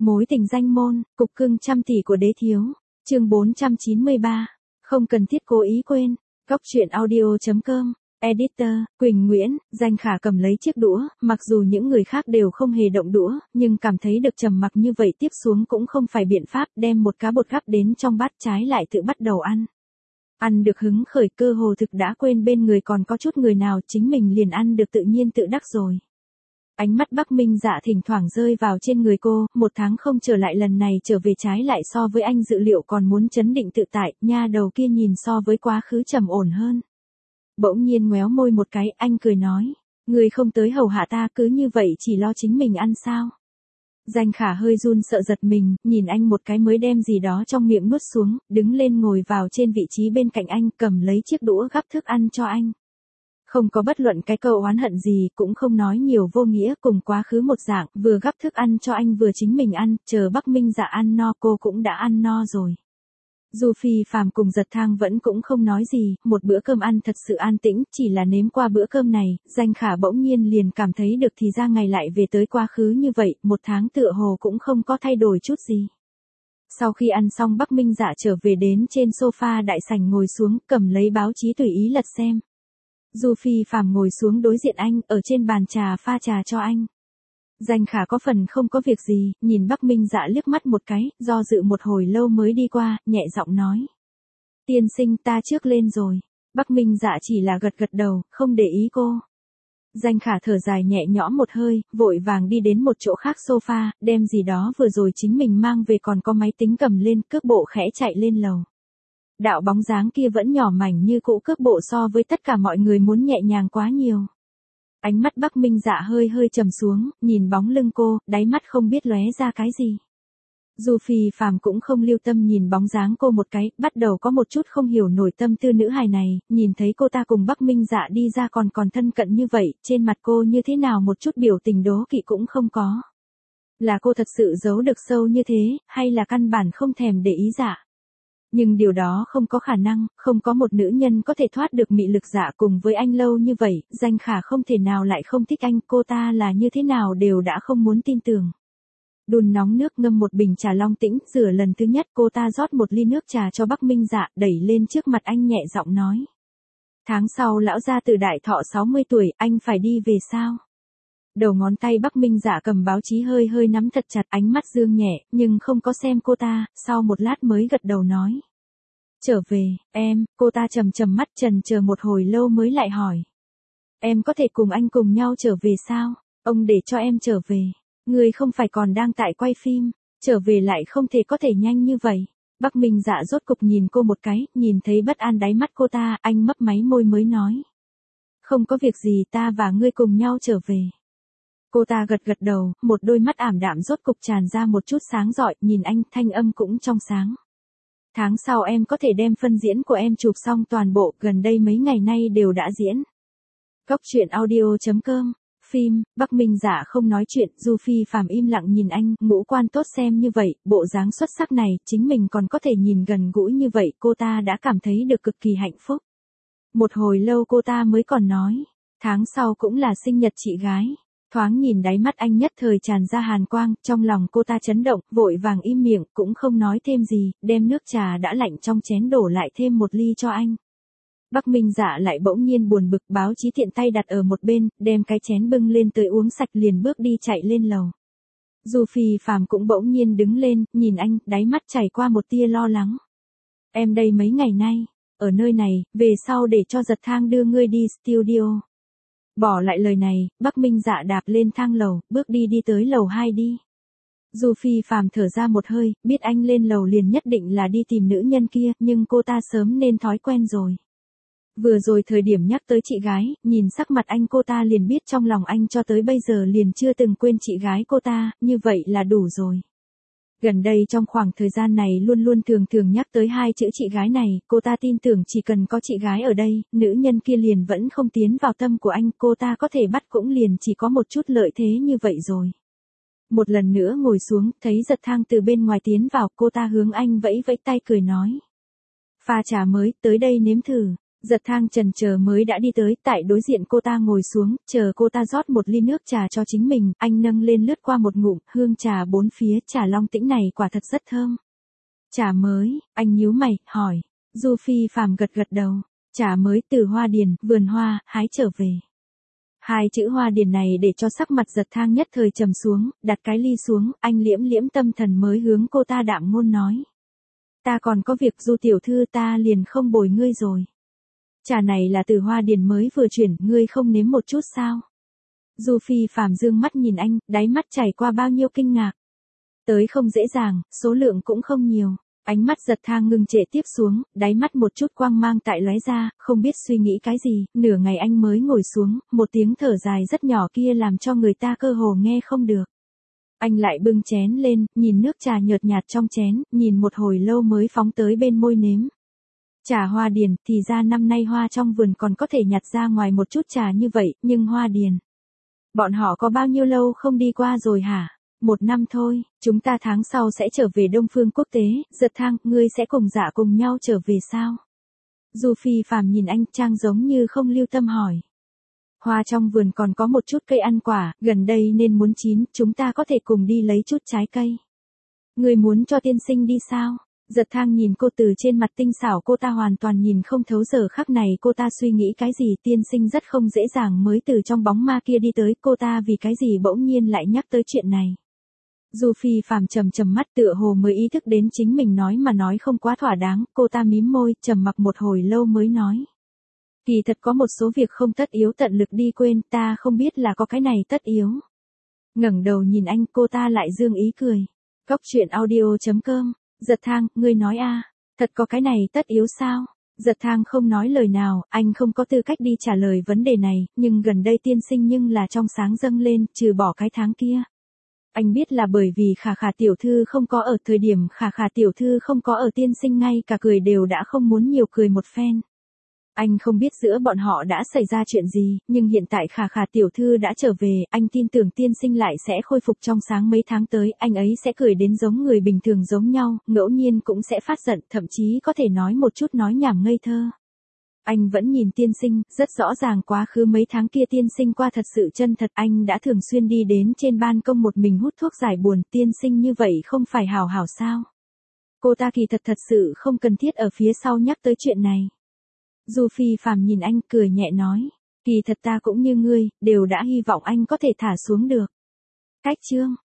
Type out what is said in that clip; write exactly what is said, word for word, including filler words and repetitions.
Mối tình danh môn, cục cưng trăm tỷ của đế thiếu. Chương bốn trăm chín mươi ba. Không cần thiết cố ý quên. Góc truyện audio chấm com. Editor, Quỳnh Nguyễn. Danh Khả cầm lấy chiếc đũa, mặc dù những người khác đều không hề động đũa, nhưng cảm thấy được trầm mặc như vậy tiếp xuống cũng không phải biện pháp, đem một cá bột gắp đến trong bát trái lại tự bắt đầu ăn. Ăn được hứng khởi, cơ hồ thực đã quên bên người còn có chút người nào, chính mình liền ăn được tự nhiên tự đắc rồi. Ánh mắt Bắc Minh Dạ thỉnh thoảng rơi vào trên người cô, một tháng không trở lại, lần này trở về trái lại so với anh dự liệu còn muốn chấn định tự tại, nha đầu kia nhìn so với quá khứ trầm ổn hơn. Bỗng nhiên ngoéo môi một cái, anh cười nói, người không tới hầu hạ ta, cứ như vậy chỉ lo chính mình ăn sao? Danh Khả hơi run sợ giật mình, nhìn anh một cái mới đem gì đó trong miệng nuốt xuống, đứng lên ngồi vào trên vị trí bên cạnh anh, cầm lấy chiếc đũa gắp thức ăn cho anh. Không có bất luận cái câu oán hận gì, cũng không nói nhiều vô nghĩa, cùng quá khứ một dạng, vừa gắp thức ăn cho anh vừa chính mình ăn, chờ Bắc Minh Dạ ăn no cô cũng đã ăn no rồi. Dù Phi Phàm cùng Giật Thang vẫn cũng không nói gì, một bữa cơm ăn thật sự an tĩnh, chỉ là nếm qua bữa cơm này, Danh Khả bỗng nhiên liền cảm thấy được thì ra ngày lại về tới quá khứ như vậy, một tháng tựa hồ cũng không có thay đổi chút gì. Sau khi ăn xong Bắc Minh Dạ trở về đến trên sofa đại sảnh ngồi xuống, cầm lấy báo chí tùy ý lật xem. Dù Phi Phàm ngồi xuống đối diện anh, ở trên bàn trà pha trà cho anh. Danh Khả có phần không có việc gì, nhìn Bắc Minh Dạ liếc mắt một cái, do dự một hồi lâu mới đi qua, nhẹ giọng nói. Tiên sinh, ta trước lên rồi. Bắc Minh Dạ chỉ là gật gật đầu, không để ý cô. Danh Khả thở dài nhẹ nhõm một hơi, vội vàng đi đến một chỗ khác sofa, đem gì đó vừa rồi chính mình mang về còn có máy tính cầm lên, cước bộ khẽ chạy lên lầu. Đạo bóng dáng kia vẫn nhỏ mảnh như cũ, cước bộ so với tất cả mọi người muốn nhẹ nhàng quá nhiều. Ánh mắt Bắc Minh Dạ hơi hơi trầm xuống, nhìn bóng lưng cô, đáy mắt không biết lóe ra cái gì. Dù Phi Phàm cũng không lưu tâm nhìn bóng dáng cô một cái, bắt đầu có một chút không hiểu nổi tâm tư nữ hài này, nhìn thấy cô ta cùng Bắc Minh Dạ đi ra còn còn thân cận như vậy, trên mặt cô như thế nào một chút biểu tình đố kỵ cũng không có. Là cô thật sự giấu được sâu như thế, hay là căn bản không thèm để ý dạ? Nhưng điều đó không có khả năng, không có một nữ nhân có thể thoát được mị lực dạ cùng với anh lâu như vậy, Danh Khả không thể nào lại không thích anh, cô ta là như thế nào đều đã không muốn tin tưởng. Đun nóng nước ngâm một bình trà long tĩnh, rửa lần thứ nhất cô ta rót một ly nước trà cho Bắc Minh Dạ, đẩy lên trước mặt anh nhẹ giọng nói. Tháng sau lão gia tử đại thọ sáu mươi tuổi, anh phải đi về sao? Đầu ngón tay Bắc Minh Dạ cầm báo chí hơi hơi nắm thật chặt, ánh mắt dương nhẹ, nhưng không có xem cô ta, sau một lát mới gật đầu nói. Trở về, em, cô ta trầm trầm mắt trần chờ một hồi lâu mới lại hỏi. Em có thể cùng anh cùng nhau trở về sao? Ông để cho em trở về. Người không phải còn đang tại quay phim, trở về lại không thể có thể nhanh như vậy. Bắc Minh Dạ rốt cục nhìn cô một cái, nhìn thấy bất an đáy mắt cô ta, anh mấp máy môi mới nói. Không có việc gì, ta và ngươi cùng nhau trở về. Cô ta gật gật đầu, một đôi mắt ảm đạm rốt cục tràn ra một chút sáng rọi, nhìn anh, thanh âm cũng trong sáng. Tháng sau em có thể đem phân diễn của em chụp xong toàn bộ, gần đây mấy ngày nay đều đã diễn. Góc truyện audio chấm com. Phim, Bắc Minh Dạ không nói chuyện, Du Phi Phàm im lặng nhìn anh, ngũ quan tốt xem như vậy, bộ dáng xuất sắc này, chính mình còn có thể nhìn gần gũi như vậy, cô ta đã cảm thấy được cực kỳ hạnh phúc. Một hồi lâu cô ta mới còn nói, tháng sau cũng là sinh nhật chị gái. Thoáng nhìn đáy mắt anh nhất thời tràn ra hàn quang, trong lòng cô ta chấn động, vội vàng im miệng, cũng không nói thêm gì, đem nước trà đã lạnh trong chén đổ lại thêm một ly cho anh. Bắc Minh Dạ lại bỗng nhiên buồn bực, báo chí tiện tay đặt ở một bên, đem cái chén bưng lên tới uống sạch liền bước đi chạy lên lầu. Dù Phi Phàm cũng bỗng nhiên đứng lên, nhìn anh, đáy mắt chảy qua một tia lo lắng. Em đây mấy ngày nay, ở nơi này, về sau để cho Giật Thang đưa ngươi đi studio. Bỏ lại lời này, Bắc Minh Dạ đạp lên thang lầu, bước đi đi tới lầu hai đi. Dù Phi Phàm thở ra một hơi, biết anh lên lầu liền nhất định là đi tìm nữ nhân kia, nhưng cô ta sớm nên thói quen rồi. Vừa rồi thời điểm nhắc tới chị gái, nhìn sắc mặt anh cô ta liền biết trong lòng anh cho tới bây giờ liền chưa từng quên chị gái cô ta, như vậy là đủ rồi. Gần đây trong khoảng thời gian này luôn luôn thường thường nhắc tới hai chữ chị gái này, cô ta tin tưởng chỉ cần có chị gái ở đây, nữ nhân kia liền vẫn không tiến vào tâm của anh, cô ta có thể bắt cũng liền chỉ có một chút lợi thế như vậy rồi. Một lần nữa ngồi xuống, thấy Giật Thang từ bên ngoài tiến vào, cô ta hướng anh vẫy vẫy tay cười nói. Pha trà mới, tới đây nếm thử. Giật Thang chần chờ mới đã đi tới, tại đối diện cô ta ngồi xuống, chờ cô ta rót một ly nước trà cho chính mình, anh nâng lên lướt qua một ngụm, hương trà bốn phía, trà Long Tĩnh này quả thật rất thơm. Trà mới, anh nhíu mày, hỏi. Du Phi Phàm gật gật đầu. Trà mới từ Hoa Điền, vườn hoa, hái trở về. Hai chữ Hoa Điền này để cho sắc mặt Giật Thang nhất thời trầm xuống, đặt cái ly xuống, anh liễm liễm tâm thần mới hướng cô ta đạm ngôn nói. Ta còn có việc Du tiểu thư, ta liền không bồi ngươi rồi. Trà này là từ Hoa Điền mới vừa chuyển, ngươi không nếm một chút sao? Du Phi Phàm dương mắt nhìn anh, đáy mắt chảy qua bao nhiêu kinh ngạc. Tới không dễ dàng, số lượng cũng không nhiều. Ánh mắt Giật Thang ngừng trệ tiếp xuống, đáy mắt một chút quang mang tại lóe ra, không biết suy nghĩ cái gì, nửa ngày anh mới ngồi xuống, một tiếng thở dài rất nhỏ kia làm cho người ta cơ hồ nghe không được. Anh lại bưng chén lên, nhìn nước trà nhợt nhạt trong chén, nhìn một hồi lâu mới phóng tới bên môi nếm. Trà Hoa Điền, thì ra năm nay hoa trong vườn còn có thể nhặt ra ngoài một chút trà như vậy, nhưng Hoa Điền. Bọn họ có bao nhiêu lâu không đi qua rồi hả? Một năm thôi, chúng ta tháng sau sẽ trở về Đông Phương Quốc tế, Giật Thang, ngươi sẽ cùng Dạ cùng nhau trở về sao? Du Phi Phàm nhìn anh, trang giống như không lưu tâm hỏi. Hoa trong vườn còn có một chút cây ăn quả, gần đây nên muốn chín, chúng ta có thể cùng đi lấy chút trái cây. Ngươi muốn cho tiên sinh đi sao? Giật Thang nhìn cô từ trên mặt tinh xảo, cô ta hoàn toàn nhìn không thấu giờ khắc này cô ta suy nghĩ cái gì, tiên sinh rất không dễ dàng mới từ trong bóng ma kia đi tới, cô ta vì cái gì bỗng nhiên lại nhắc tới chuyện này. Du Phi Phàm trầm trầm mắt tựa hồ mới ý thức đến chính mình nói mà nói không quá thỏa đáng, cô ta mím môi, trầm mặc một hồi lâu mới nói. Kỳ thật có một số việc không tất yếu tận lực đi quên, ta không biết là có cái này tất yếu. Ngẩng đầu nhìn anh, cô ta lại dương ý cười. Cóc truyện audio chấm com. Giật Thang, ngươi nói a, thật có cái này tất yếu sao? Giật Thang không nói lời nào, anh không có tư cách đi trả lời vấn đề này, nhưng gần đây tiên sinh nhưng là trong sáng dâng lên, trừ bỏ cái tháng kia. Anh biết là bởi vì Khả Khả tiểu thư không có ở, thời điểm Khả Khả tiểu thư không có ở, tiên sinh ngay cả cười đều đã không muốn nhiều cười một phen. Anh không biết giữa bọn họ đã xảy ra chuyện gì, nhưng hiện tại Khả Khả tiểu thư đã trở về, anh tin tưởng tiên sinh lại sẽ khôi phục trong sáng mấy tháng tới, anh ấy sẽ cười đến giống người bình thường giống nhau, ngẫu nhiên cũng sẽ phát giận, thậm chí có thể nói một chút nói nhảm ngây thơ. Anh vẫn nhìn tiên sinh, rất rõ ràng quá khứ mấy tháng kia tiên sinh qua thật sự chân thật, anh đã thường xuyên đi đến trên ban công một mình hút thuốc giải buồn, tiên sinh như vậy không phải hào hảo sao? Cô ta kỳ thật thật sự không cần thiết ở phía sau nhắc tới chuyện này. Du Phi Phàm nhìn anh cười nhẹ nói, kỳ thật ta cũng như ngươi, đều đã hy vọng anh có thể thả xuống được. Cách chương